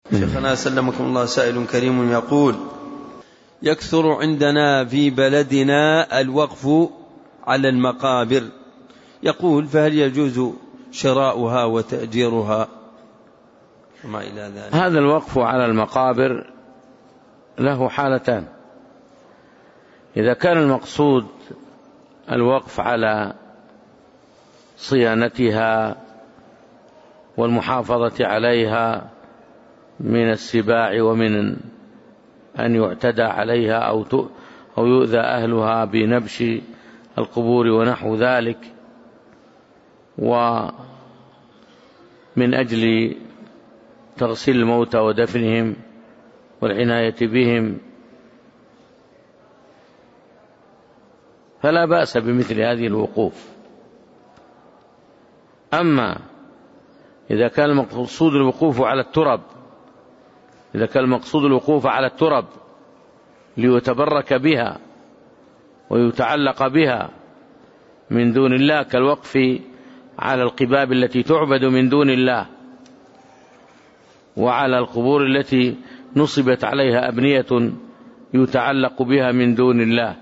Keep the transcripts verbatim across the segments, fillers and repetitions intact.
شيخنا سلمكم الله، سائل كريم يقول: يكثر عندنا في بلدنا الوقف على المقابر، يقول فهل يجوز شراؤها وتأجيرها وما إلى ذلك؟ هذا الوقف على المقابر له حالتان: إذا كان المقصود الوقف على صيانتها والمحافظة عليها من السباع ومن أن يعتدى عليها أو أو يؤذى أهلها بنبش القبور ونحو ذلك، ومن أجل تغسيل الموتى ودفنهم والعناية بهم، فلا بأس بمثل هذه الوقوف. أما إذا كان المقصود الوقوف على الترب إذا كان المقصود الوقوف على الترب ليتبرك بها ويتعلق بها من دون الله، كالوقف على القباب التي تعبد من دون الله، وعلى القبور التي نصبت عليها أبنية يتعلق بها من دون الله،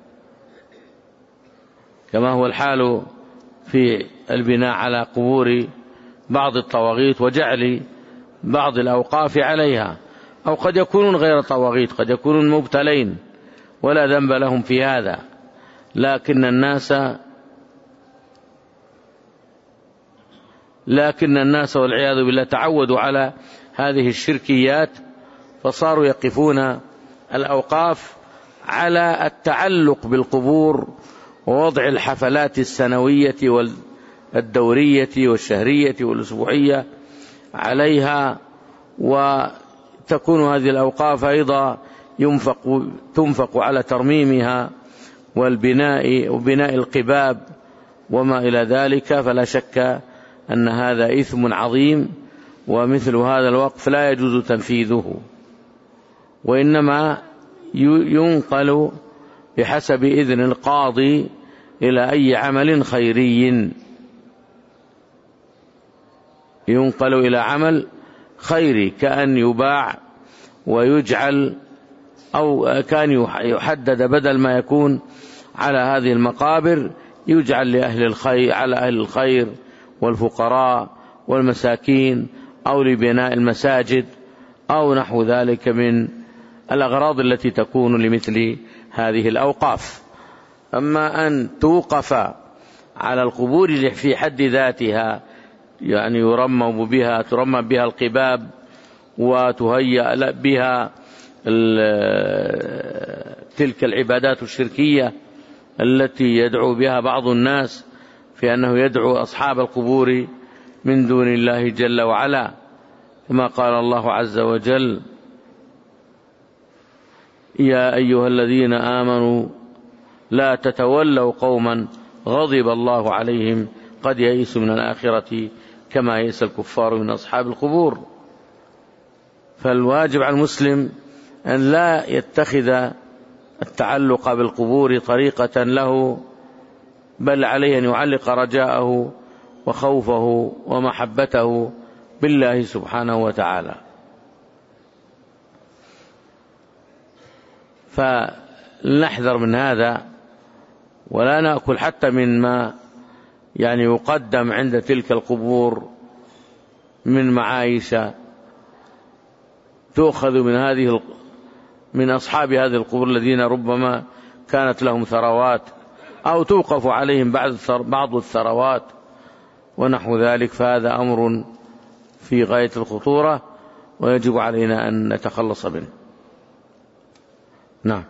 كما هو الحال في البناء على قبور بعض الطواغيت وجعل بعض الأوقاف عليها، أو قد يكونون غير طواغيت، قد يكونون مبتلين ولا ذنب لهم في هذا، لكن الناس لكن الناس والعياذ بالله تعودوا على هذه الشركيات، فصاروا يقفون الأوقاف على التعلق بالقبور ووضع الحفلات السنوية والدورية والشهرية والأسبوعية عليها، وتكون هذه الأوقاف أيضا ينفق تنفق على ترميمها والبناء وبناء القباب وما إلى ذلك، فلا شك أن هذا إثم عظيم، ومثل هذا الوقف لا يجوز تنفيذه، وإنما ينقل بحسب إذن القاضي إلى أي عمل خيري، ينقل إلى عمل خيري كأن يباع ويجعل، أو كان يحدد بدل ما يكون على هذه المقابر يجعل لأهل الخير على أهل الخير والفقراء والمساكين، أو لبناء المساجد أو نحو ذلك من الأغراض التي تكون لمثل هذه الأوقاف. أما أن توقف على القبور في حد ذاتها، يعني يرمم بها ترمم بها القباب وتهيأ بها تلك العبادات الشركية التي يدعو بها بعض الناس في أنه يدعو أصحاب القبور من دون الله جل وعلا، كما قال الله عز وجل: يا أيها الذين آمنوا لا تتولوا قوما غضب الله عليهم قد يئسوا من الآخرة كما يئس الكفار من أصحاب القبور. فالواجب على المسلم أن لا يتخذ التعلق بالقبور طريقة له، بل عليه أن يعلق رجاءه وخوفه ومحبته بالله سبحانه وتعالى. فلنحذر من هذا، ولا نأكل حتى من ما يعني يقدم عند تلك القبور من معايش تؤخذ من هذه من أصحاب هذه القبور الذين ربما كانت لهم ثروات، أو توقف عليهم بعض الثروات ونحو ذلك، فهذا أمر في غاية الخطورة ويجب علينا أن نتخلص منه. نعم.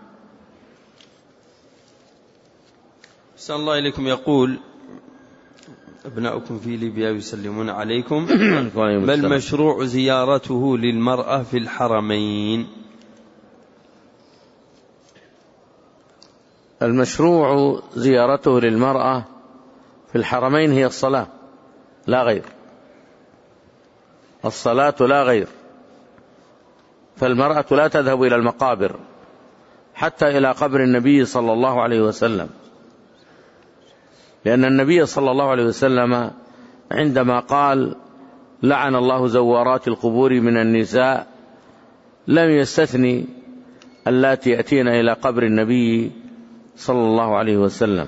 أحسن الله إليكم. يقول: أبناؤكم في ليبيا يسلمون عليكم، بل مشروع زيارته للمرأة في الحرمين؟ المشروع زيارته للمرأة في الحرمين هي الصلاة لا غير، الصلاة لا غير، فالمرأة لا تذهب إلى المقابر حتى إلى قبر النبي صلى الله عليه وسلم، لأن النبي صلى الله عليه وسلم عندما قال: لعن الله زوارات القبور من النساء، لم يستثني اللاتي يأتين إلى قبر النبي صلى الله عليه وسلم.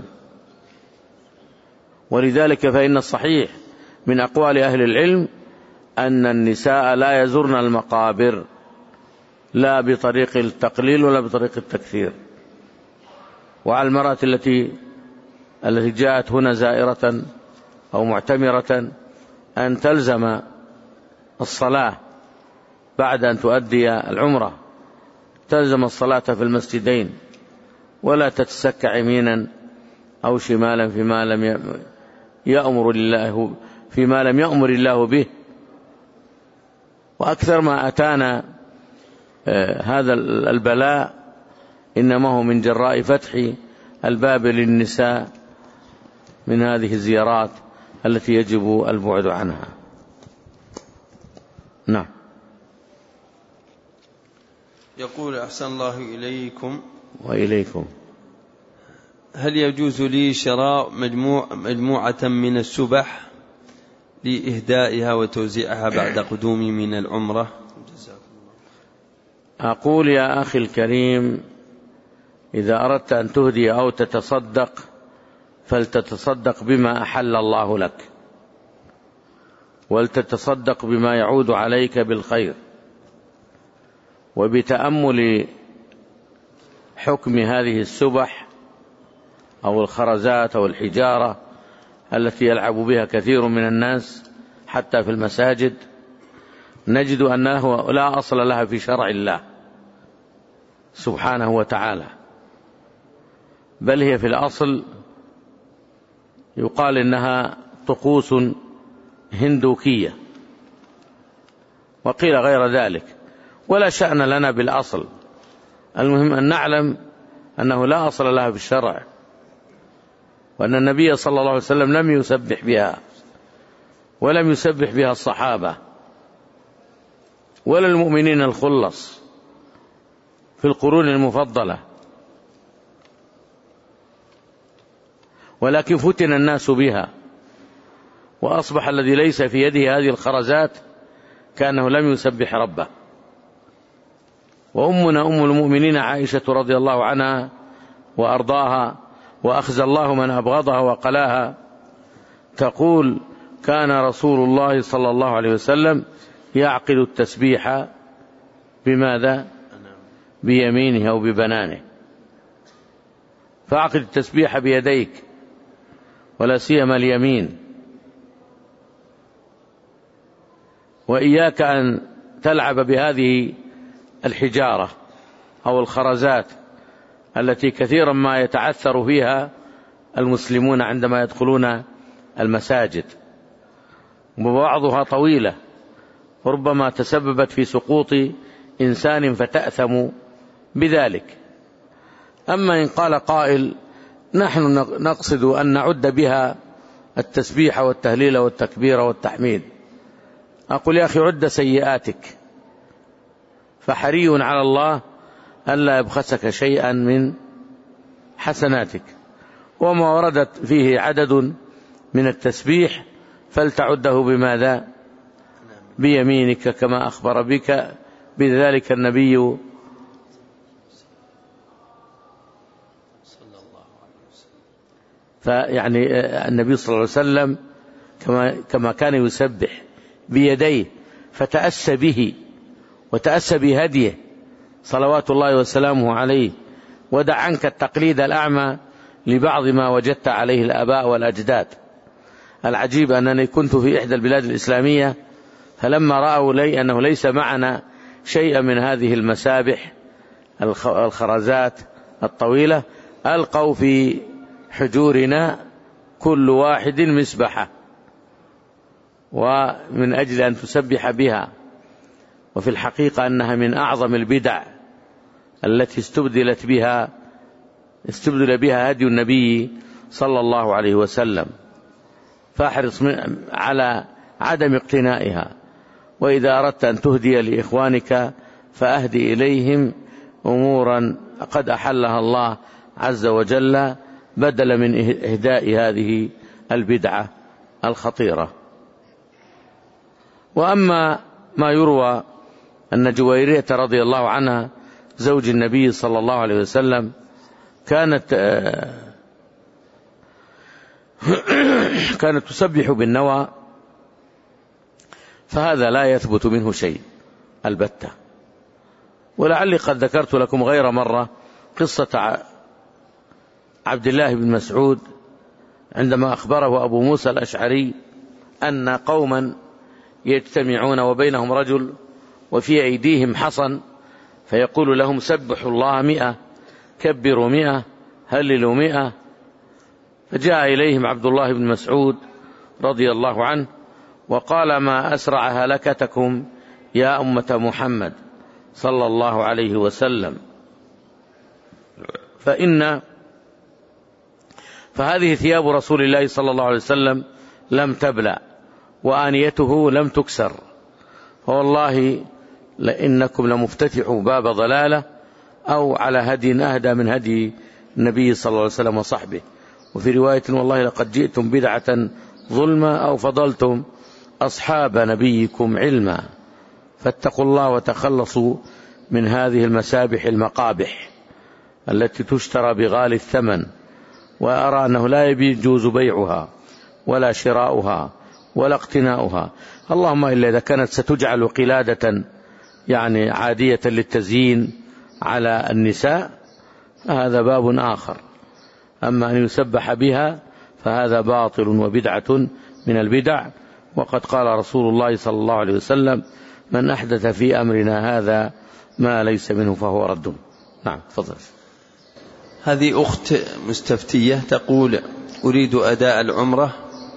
ولذلك فإن الصحيح من أقوال أهل العلم أن النساء لا يزرن المقابر، لا بطريق التقليل ولا بطريق التكثير. وعلى المرأة التي التي جاءت هنا زائرة أو معتمرة أن تلزم الصلاة بعد أن تؤدي العمرة، تلزم الصلاة في المسجدين، ولا تتسكع يمينا أو شمالا فيما لم يأمر الله فيما لم يأمر الله به. وأكثر ما أتانا هذا البلاء إنما هو من جراء فتح الباب للنساء من هذه الزيارات التي يجب البعد عنها. نعم. يقول أحسن الله إليكم وإليكم، هل يجوز لي شراء مجموع مجموعة من السبح لإهدائها وتوزيعها بعد قدومي من العمرة؟ أقول يا أخي الكريم، إذا أردت أن تهدي أو تتصدق فلتتصدق بما أحل الله لك، ولتتصدق بما يعود عليك بالخير، وبتأمل حكم هذه السبح أو الخرزات أو الحجارة التي يلعب بها كثير من الناس حتى في المساجد، نجد أنه لا أصل لها في شرع الله سبحانه وتعالى، بل هي في الأصل يقال إنها طقوس هندوكية، وقيل غير ذلك، ولا شأن لنا بالأصل. المهم أن نعلم أنه لا أصل لها في الشرع، وأن النبي صلى الله عليه وسلم لم يسبح بها، ولم يسبح بها الصحابة ولا المؤمنين الخلص في القرون المفضلة، ولكن فتن الناس بها، وأصبح الذي ليس في يده هذه الخرزات كأنه لم يسبح ربه. وأمنا أم المؤمنين عائشة رضي الله عنها وأرضاها، وأخزى الله من أبغضها وقلاها، تقول: كان رسول الله صلى الله عليه وسلم يعقد التسبيح بماذا؟ بيمينه أو ببنانه. فأعقد التسبيح بيديك، ولا سيما اليمين، وإياك أن تلعب بهذه الحجارة أو الخرزات التي كثيرا ما يتعثر فيها المسلمون عندما يدخلون المساجد، وبعضها طويلة، وربما تسببت في سقوط إنسان فتأثم بذلك. أما إن قال قائل: نحن نقصد أن نعد بها التسبيح والتهليل والتكبير والتحميد، أقول: يا أخي، عد سيئاتك، فحري على الله ألا يبخسك شيئا من حسناتك، وما وردت فيه عدد من التسبيح فلتعده بماذا؟ بيمينك، كما أخبر بك بذلك النبي فيعني النبي صلى الله عليه وسلم كما كما كان يسبح بيديه، فتأسى به وتأسى بهديه صلوات الله وسلامه عليه، ودع عنك التقليد الأعمى لبعض ما وجدت عليه الآباء والأجداد. العجيب أنني كنت في إحدى البلاد الإسلامية، فلما رأوا لي أنه ليس معنا شيئا من هذه المسابح الخرزات الطويلة، ألقوا في حجورنا كل واحد مسبحة، ومن أجل أن تسبح بها. وفي الحقيقة أنها من أعظم البدع التي استبدلت بها استبدل بها هدي النبي صلى الله عليه وسلم، فاحرص على عدم اقتنائها. وإذا أردت أن تهدي لإخوانك فأهدي إليهم أمورا قد أحلها الله عز وجل، بدل من إهداء هذه البدعة الخطيرة. وأما ما يروى أن جويرية رضي الله عنها زوج النبي صلى الله عليه وسلم كانت كانت تسبح بالنوى، فهذا لا يثبت منه شيء البتة. ولعلي قد ذكرت لكم غير مرة قصة عبد الله بن مسعود عندما أخبره أبو موسى الأشعري أن قوما يجتمعون وبينهم رجل وفي أيديهم حصن، فيقول لهم سبحوا الله مئة، كبروا مئة، هللوا مئة. فجاء إليهم عبد الله بن مسعود رضي الله عنه وقال ما أسرع هلكتكم يا أمة محمد صلى الله عليه وسلم، فإن فهذه ثياب رسول الله صلى الله عليه وسلم لم تبلع وآنيته لم تكسر، فوالله لإنكم لمفتتحوا باب ضلالة أو على هدي أهدى من هدي النبي صلى الله عليه وسلم وصحبه. وفي رواية والله لقد جئتم بدعة ظلما أو فضلتم أصحاب نبيكم علما، فاتقوا الله وتخلصوا من هذه المسابح المقابح التي تشترى بغالي الثمن، وأرى أنه لا يجوز بيعها ولا شراؤها ولا اقتناؤها، اللهم إلا إذا كانت ستجعل قلادة يعني عادية للتزيين على النساء هذا باب آخر، أما أن يسبح بها فهذا باطل وبدعة من البدع. وقد قال رسول الله صلى الله عليه وسلم من أحدث في أمرنا هذا ما ليس منه فهو رد. نعم تفضل. هذه أخت مستفتية تقول أريد أداء العمرة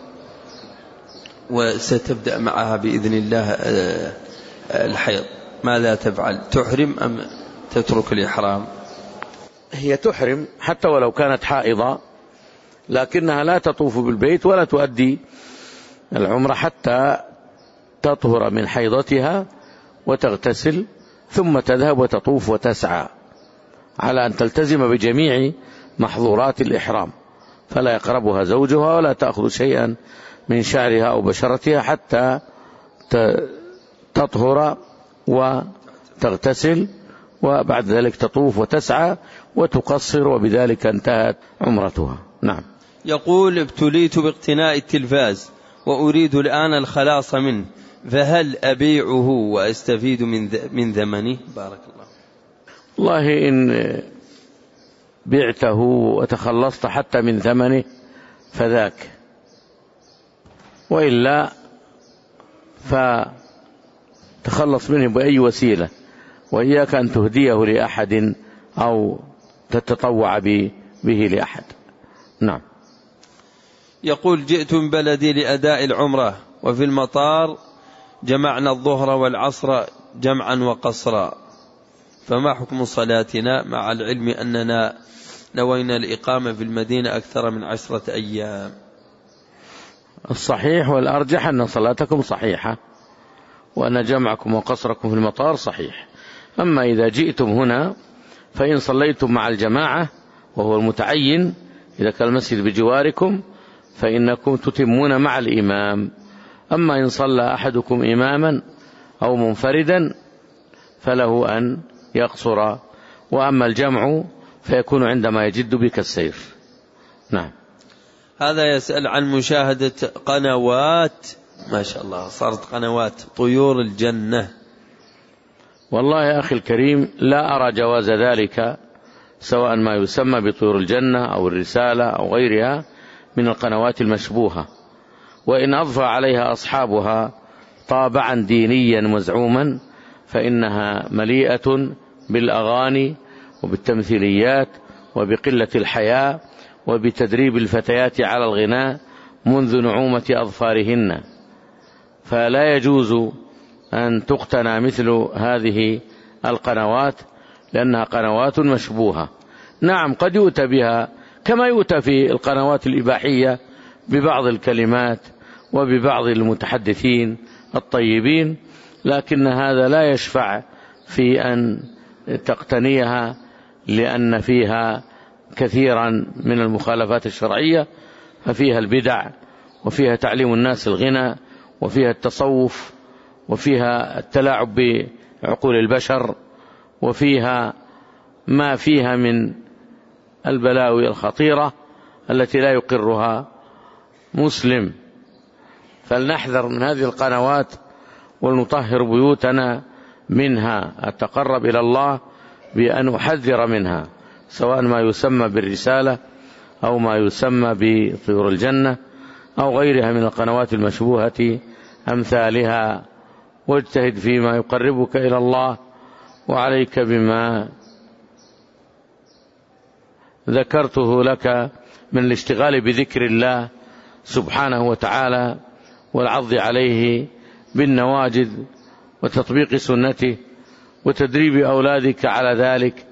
وستبدأ معها بإذن الله الحيض، ماذا تفعل؟ تحرم أم تترك الإحرام؟ هي تحرم حتى ولو كانت حائضة، لكنها لا تطوف بالبيت ولا تؤدي العمرة حتى تطهر من حيضتها وتغتسل ثم تذهب وتطوف وتسعى، على أن تلتزم بجميع محظورات الإحرام، فلا يقربها زوجها ولا تأخذ شيئا من شعرها أو بشرتها حتى تطهر وتغتسل، وبعد ذلك تطوف وتسعى وتقصر، وبذلك انتهت عمرتها. نعم. يقول ابتليت باقتناء التلفاز وأريد الآن الخلاص منه، فهل أبيعه وأستفيد من من ثمنه؟ بارك الله. والله إن بعته وتخلصت حتى من ثمنه فذاك، وإلا فتخلص منه بأي وسيلة، وإياك أن تهديه لأحد أو تتطوع به لأحد. نعم. يقول جئت من بلدي لأداء العمرة وفي المطار جمعنا الظهر والعصر جمعا وقصرا، فما حكم صلاتنا مع العلم أننا نوينا الإقامة في المدينة أكثر من عشرة أيام؟ الصحيح والأرجح أن صلاتكم صحيحة وأن جمعكم وقصركم في المطار صحيح. أما إذا جئتم هنا فإن صليتم مع الجماعة وهو المتعين إذا كان المسجد بجواركم فإنكم تتمون مع الإمام، أما إن صلى أحدكم إماما أو منفردا فله أن يقصر، وأما الجمع فيكون عندما يجد بك السير. نعم. هذا يسأل عن مشاهدة قنوات، ما شاء الله صارت قنوات طيور الجنة. والله يا أخي الكريم لا أرى جواز ذلك، سواء ما يسمى بطيور الجنة أو الرسالة أو غيرها من القنوات المشبوهة، وإن أضفى عليها أصحابها طابعا دينيا مزعوما فإنها مليئة بالأغاني وبالتمثيليات وبقلة الحياء وبتدريب الفتيات على الغناء منذ نعومة أظفارهن، فلا يجوز أن تقتنى مثل هذه القنوات لأنها قنوات مشبوهة. نعم قد يؤتى بها كما يؤتى في القنوات الإباحية ببعض الكلمات وببعض المتحدثين الطيبين، لكن هذا لا يشفع في أن تقتنيها، لأن فيها كثيرا من المخالفات الشرعية، ففيها البدع وفيها تعليم الناس الغنى وفيها التصوف وفيها التلاعب بعقول البشر، وفيها ما فيها من البلاوي الخطيرة التي لا يقرها مسلم. فلنحذر من هذه القنوات ولنطهر بيوتنا منها. أتقرب إلى الله بأن أحذر منها، سواء ما يسمى بالرسالة أو ما يسمى بطيور الجنة أو غيرها من القنوات المشبوهة أمثالها. واجتهد فيما يقربك إلى الله، وعليك بما ذكرته لك من الاشتغال بذكر الله سبحانه وتعالى والعض عليه بالنواجذ وتطبيق سنته وتدريب أولادك على ذلك،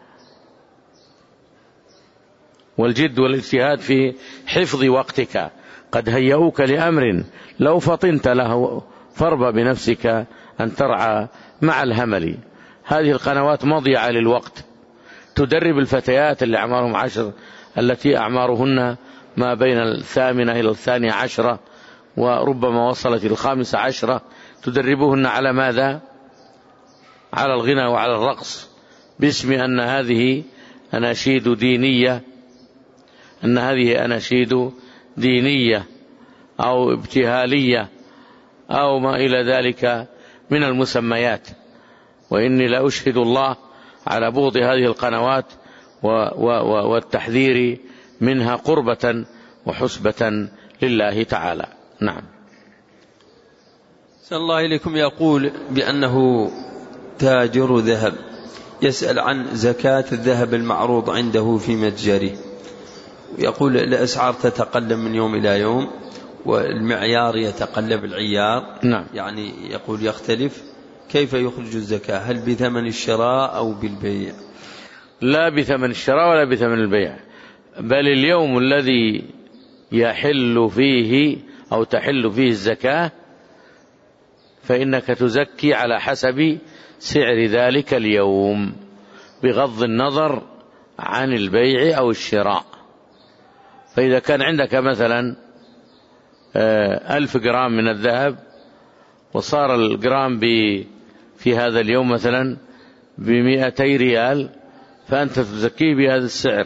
والجد والاجتهاد في حفظ وقتك. قد هيئوك لأمر لو فطنت له فاربى بنفسك أن ترعى مع الهمل. هذه القنوات مضيعة للوقت، تدرب الفتيات اللي أعمارهم عشر، التي أعمارهن ما بين الثامنة إلى الثانية عشرة وربما وصلت إلى الخامسة عشرة، تدربهن على ماذا؟ على الغنى وعلى الرقص، باسم أن هذه أناشيد دينية، أن هذه أناشيد دينية أو ابتهالية أو ما إلى ذلك من المسميات. وإني لا أشهد الله على بغض هذه القنوات والتحذير منها قربة وحسبة لله تعالى. نعم. صلى الله إليكم يقول بأنه تاجر ذهب، يسأل عن زكاة الذهب المعروض عنده في متجره، يقول الأسعار تتقلب من يوم إلى يوم والمعيار يتقلب العيار. نعم. يعني يقول يختلف، كيف يخرج الزكاة؟ هل بثمن الشراء أو بالبيع؟ لا بثمن الشراء ولا بثمن البيع، بل اليوم الذي يحل فيه أو تحل فيه الزكاة فإنك تزكي على حسب سعر ذلك اليوم بغض النظر عن البيع أو الشراء. فإذا كان عندك مثلا ألف جرام من الذهب وصار الجرام في هذا اليوم مثلا بمئتي ريال، فأنت تزكيه بهذا السعر.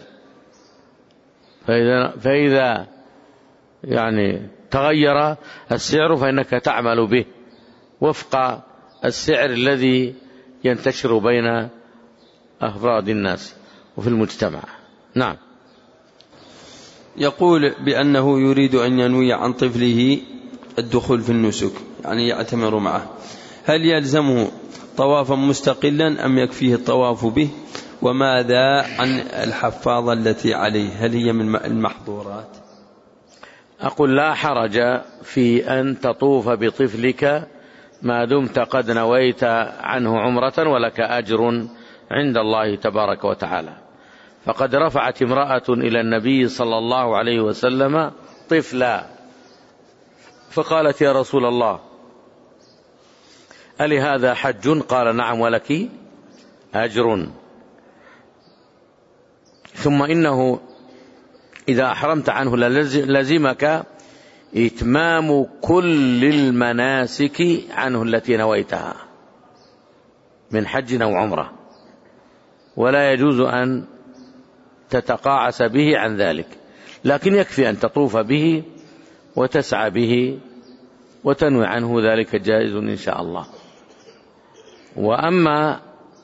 فإذا, فإذا يعني تغير السعر فإنك تعمل به وفق السعر الذي ينتشر بين أفراد الناس وفي المجتمع. نعم. يقول بأنه يريد أن ينوي عن طفله الدخول في النسك، يعني يعتمر معه، هل يلزمه طوافا مستقلا أم يكفيه الطواف به؟ وماذا عن الحفاظة التي عليه، هل هي من المحظورات؟ أقول لا حرج في أن تطوف بطفلك ما دمت قد نويت عنه عمرة، ولك أجر عند الله تبارك وتعالى. فقد رفعت امرأة إلى النبي صلى الله عليه وسلم طفلا، فقالت يا رسول الله ألي هذا حج؟ قال نعم ولك أجر. ثم إنه إذا أحرمت عنه لزمك إتمام كل المناسك عنه التي نويتها من حج أو عمرة، ولا يجوز أن تتقاعس به عن ذلك، لكن يكفي أن تطوف به وتسعى به وتنوي عنه، ذلك جائز إن شاء الله. وأما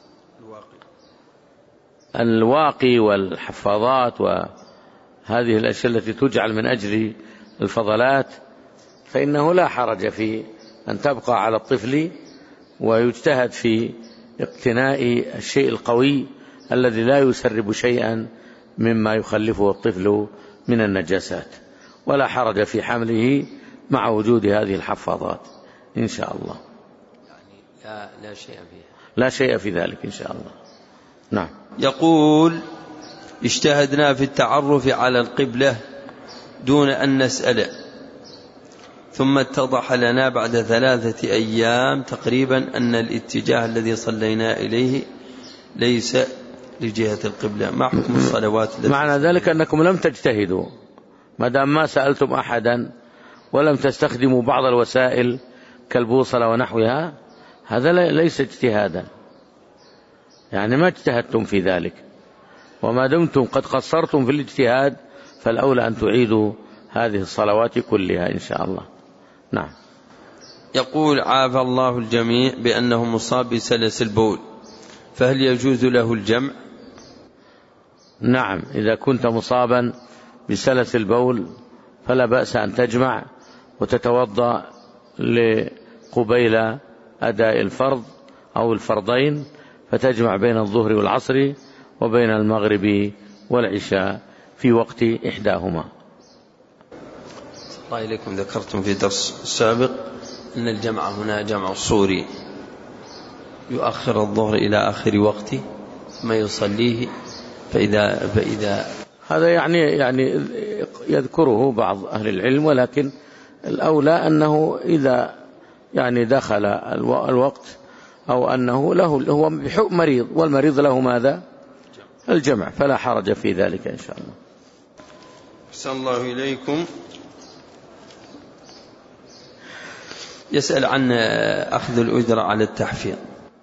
الواقي والحفاظات وهذه الأشياء التي تجعل من أجل الفضلات فإنه لا حرج في أن تبقى على الطفل ويجتهد في اقتناء الشيء القوي الذي لا يسرب شيئا مما يخلفه الطفل من النجاسات، ولا حرج في حمله مع وجود هذه الحفاظات إن شاء الله. يعني لا, لا شيء فيها، لا شيء في ذلك إن شاء الله. نعم. يقول اجتهدنا في التعرف على القبلة دون أن نسأل، ثم اتضح لنا بعد ثلاثة أيام تقريبا أن الاتجاه الذي صلينا إليه ليس لجهة القبلة، ما حكم الصلوات؟ معنى ذلك أنكم لم تجتهدوا، ما دام ما سألتم أحدا ولم تستخدموا بعض الوسائل كالبوصلة ونحوها، هذا ليس اجتهادا، يعني ما اجتهدتم في ذلك، وما دمتم قد قصرتم في الاجتهاد فالأولى أن تعيدوا هذه الصلوات كلها إن شاء الله. نعم. يقول عافى الله الجميع بأنه مصاب بسلس البول، فهل يجوز له الجمع؟ نعم، إذا كنت مصابا بسلس البول فلا بأس أن تجمع وتتوضأ لقبيل أداء الفرض أو الفرضين، فتجمع بين الظهر والعصر وبين المغرب والعشاء في وقت إحداهما. الله إليكم، ذكرتم في درس السابق أن الجمع هنا جمع الصوري، يؤخر الظهر إلى آخر وقته ما يصليه، فإذا, فإذا هذا يعني يعني يذكره بعض أهل العلم، ولكن الأولى أنه إذا يعني دخل الوقت أو أنه له هو مريض والمريض له ماذا؟ الجمع، فلا حرج في ذلك إن شاء الله. أحسن الله إليكم. يسأل عن أخذ الأجرة على التحفيظ.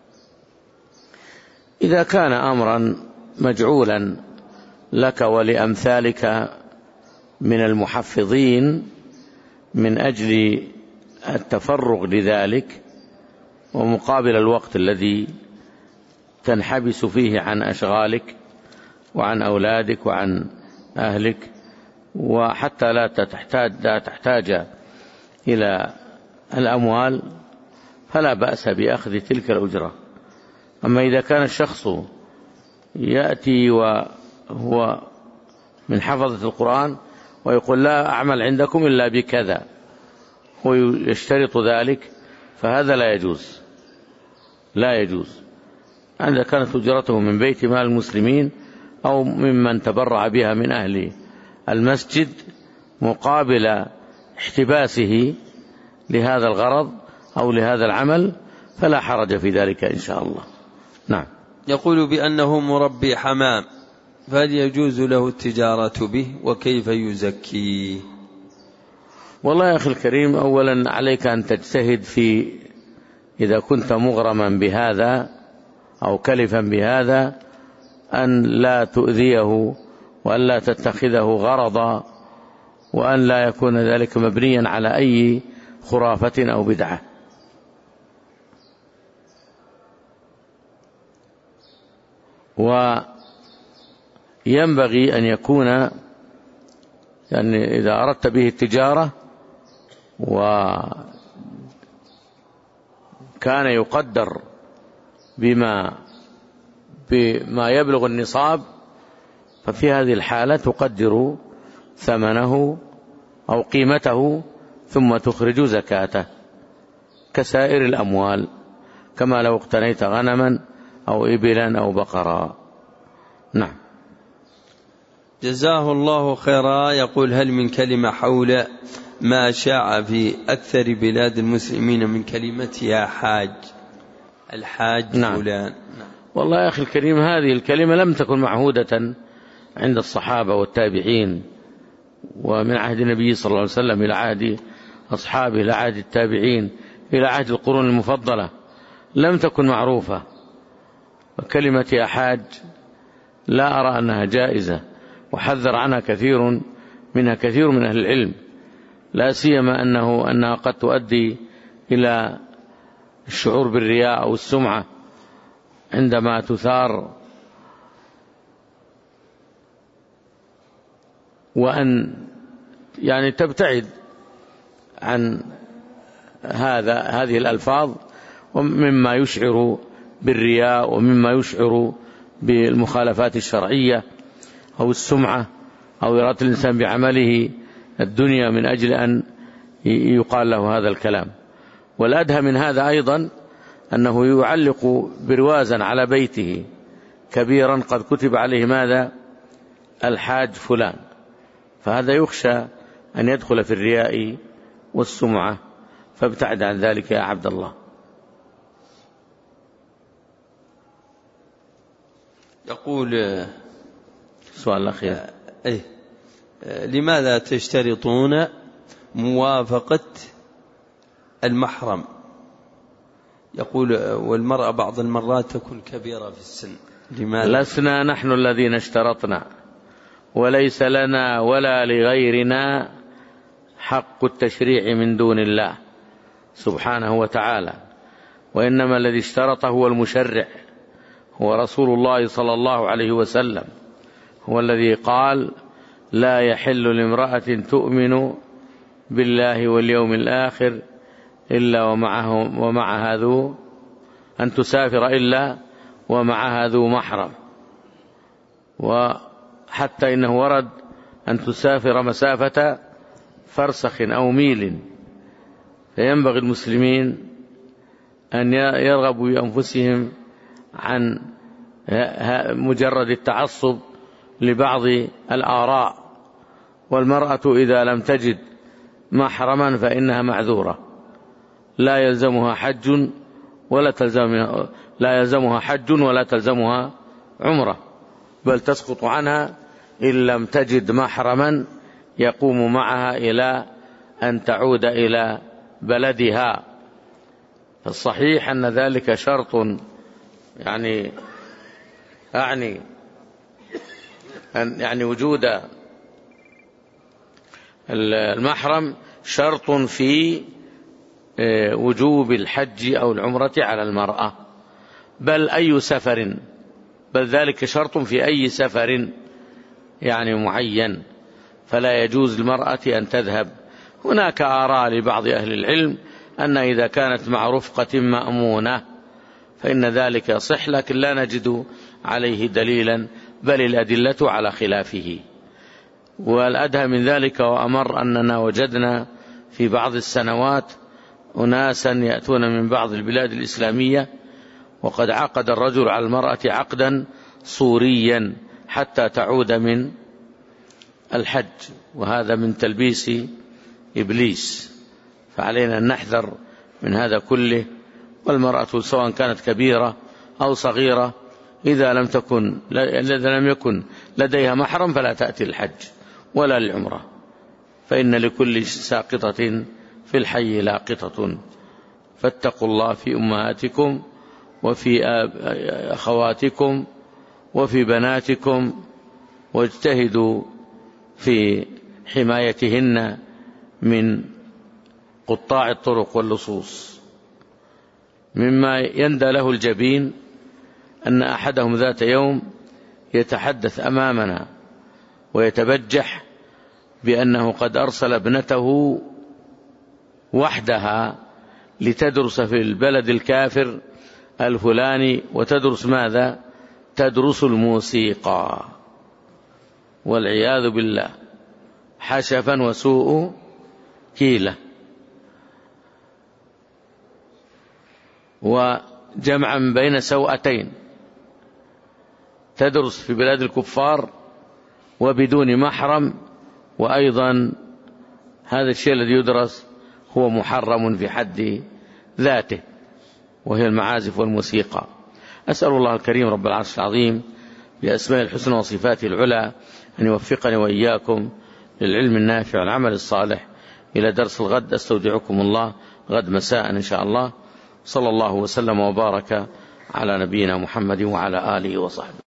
إذا كان أمرا مجعولا لك ولأمثالك من المحفظين من أجل التفرغ لذلك ومقابل الوقت الذي تنحبس فيه عن أشغالك وعن أولادك وعن أهلك، وحتى لا تحتاج, لا تحتاج إلى الأموال، فلا بأس بأخذ تلك الأجرة. أما إذا كان الشخص يأتي وهو من حفظة القرآن ويقول لا أعمل عندكم إلا بكذا ويشترط ذلك، فهذا لا يجوز، لا يجوز. عندما كانت أجرته من بيت مال المسلمين أو ممن تبرع بها من أهل المسجد مقابل احتباسه لهذا الغرض أو لهذا العمل، فلا حرج في ذلك إن شاء الله. نعم. يقول بأنه مربي حمام، فهل يجوز له التجارة به وكيف يزكيه؟ والله يا أخي الكريم، أولا عليك أن تجتهد في إذا كنت مغرما بهذا أو كلفا بهذا أن لا تؤذيه وأن لا تتخذه غرضا، وأن لا يكون ذلك مبنيا على أي خرافة أو بدعة. وينبغي أن يكون يعني إذا أردت به التجارة وكان يقدر بما بما يبلغ النصاب، ففي هذه الحالة تقدر ثمنه أو قيمته ثم تخرج زكاته كسائر الأموال، كما لو اقتنيت غنما أو إبلا أو بقرا. نعم. جزاه الله خيرا. يقول هل من كلمة حول ما شاع في أكثر بلاد المسلمين من كلمة يا حاج، الحاج نعم. فلان؟ نعم. والله يا أخي الكريم، هذه الكلمة لم تكن معهودة عند الصحابة والتابعين، ومن عهد النبي صلى الله عليه وسلم إلى عهد أصحابه إلى عهد التابعين إلى عهد القرون المفضلة لم تكن معروفة. وكلمة يا حاج لا أرى أنها جائزة، وحذر عنها كثير منها كثير من أهل العلم، لا سيما أنه أنها قد تؤدي إلى الشعور بالرياء أو السمعة عندما تثار، وأن يعني تبتعد عن هذا هذه الألفاظ ومما يشعر بالرياء ومما يشعر بالمخالفات الشرعية أو السمعة أو إرادة الإنسان بعمله الدنيا من أجل أن يقال له هذا الكلام. والأدهى من هذا أيضا أنه يعلق بروازا على بيته كبيرا قد كتب عليه ماذا؟ الحاج فلان، فهذا يخشى أن يدخل في الرياء والسمعة، فابتعد عن ذلك يا عبد الله. يقول سؤال الأخير، أي لماذا تشترطون موافقة المحرم يقول والمرأة بعض المرات تكون كبيرة في السن، لماذا؟ لسنا نحن الذين اشترطنا، وليس لنا ولا لغيرنا حق التشريع من دون الله سبحانه وتعالى، وإنما الذي اشترط هو المشرع، هو رسول الله صلى الله عليه وسلم، هو الذي قال: لا يحل لامرأة تؤمن بالله واليوم الآخر إلا ومعه ومعها ذو أن تسافر إلا ومعها ذو محرم، وحتى إنه ورد أن تسافر مسافة فرسخ أو ميل. فينبغي المسلمين أن يرغبوا بأنفسهم عن مجرد التعصب لبعض الآراء، والمرأة إذا لم تجد محرما فإنها معذورة، لا يلزمها حج ولا تلزمها لا يلزمها حج ولا تلزمها عمرة، بل تسقط عنها إن لم تجد محرما يقوم معها إلى أن تعود إلى بلدها. فالصحيح أن ذلك شرط، يعني أعني أن يعني وجود المحرم شرط في وجوب الحج أو العمرة على المرأة، بل أي سفر، بل ذلك شرط في أي سفر يعني معين، فلا يجوز للمرأة أن تذهب. هناك آراء لبعض أهل العلم أن إذا كانت مع رفقة مأمونة فإن ذلك يصح، لكن لا نجد عليه دليلا، بل الأدلة على خلافه. والأدهى من ذلك وأمر أننا وجدنا في بعض السنوات أناسا يأتون من بعض البلاد الإسلامية وقد عقد الرجل على المرأة عقدا صوريا حتى تعود من الحج، وهذا من تلبيس إبليس، فعلينا أن نحذر من هذا كله. والمرأة سواء كانت كبيرة أو صغيرة إذا لم تكن إذا لم يكن لديها محرم فلا تأتي الحج ولا العمرة، فإن لكل ساقطة في الحي لاقطة. فاتقوا الله في أمهاتكم وفي أخواتكم وفي بناتكم، واجتهدوا في حمايتهن من قطاع الطرق واللصوص. مما يندى له الجبين أن أحدهم ذات يوم يتحدث أمامنا ويتبجح بأنه قد أرسل ابنته وحدها لتدرس في البلد الكافر الفلاني، وتدرس ماذا؟ تدرس الموسيقى، والعياذ بالله، حشفا وسوء كيلة. وجمعا بين سوءتين، تدرس في بلاد الكفار وبدون محرم، وأيضا هذا الشيء الذي يدرس هو محرم في حد ذاته، وهي المعازف والموسيقى. أسأل الله الكريم رب العرش العظيم بأسماء الحسنى وصفاته العلى أن يوفقني وإياكم للعلم النافع والعمل الصالح. إلى درس الغد، أستودعكم الله، غد مساء إن شاء الله. صلى الله وسلم وبارك على نبينا محمد وعلى آله وصحبه.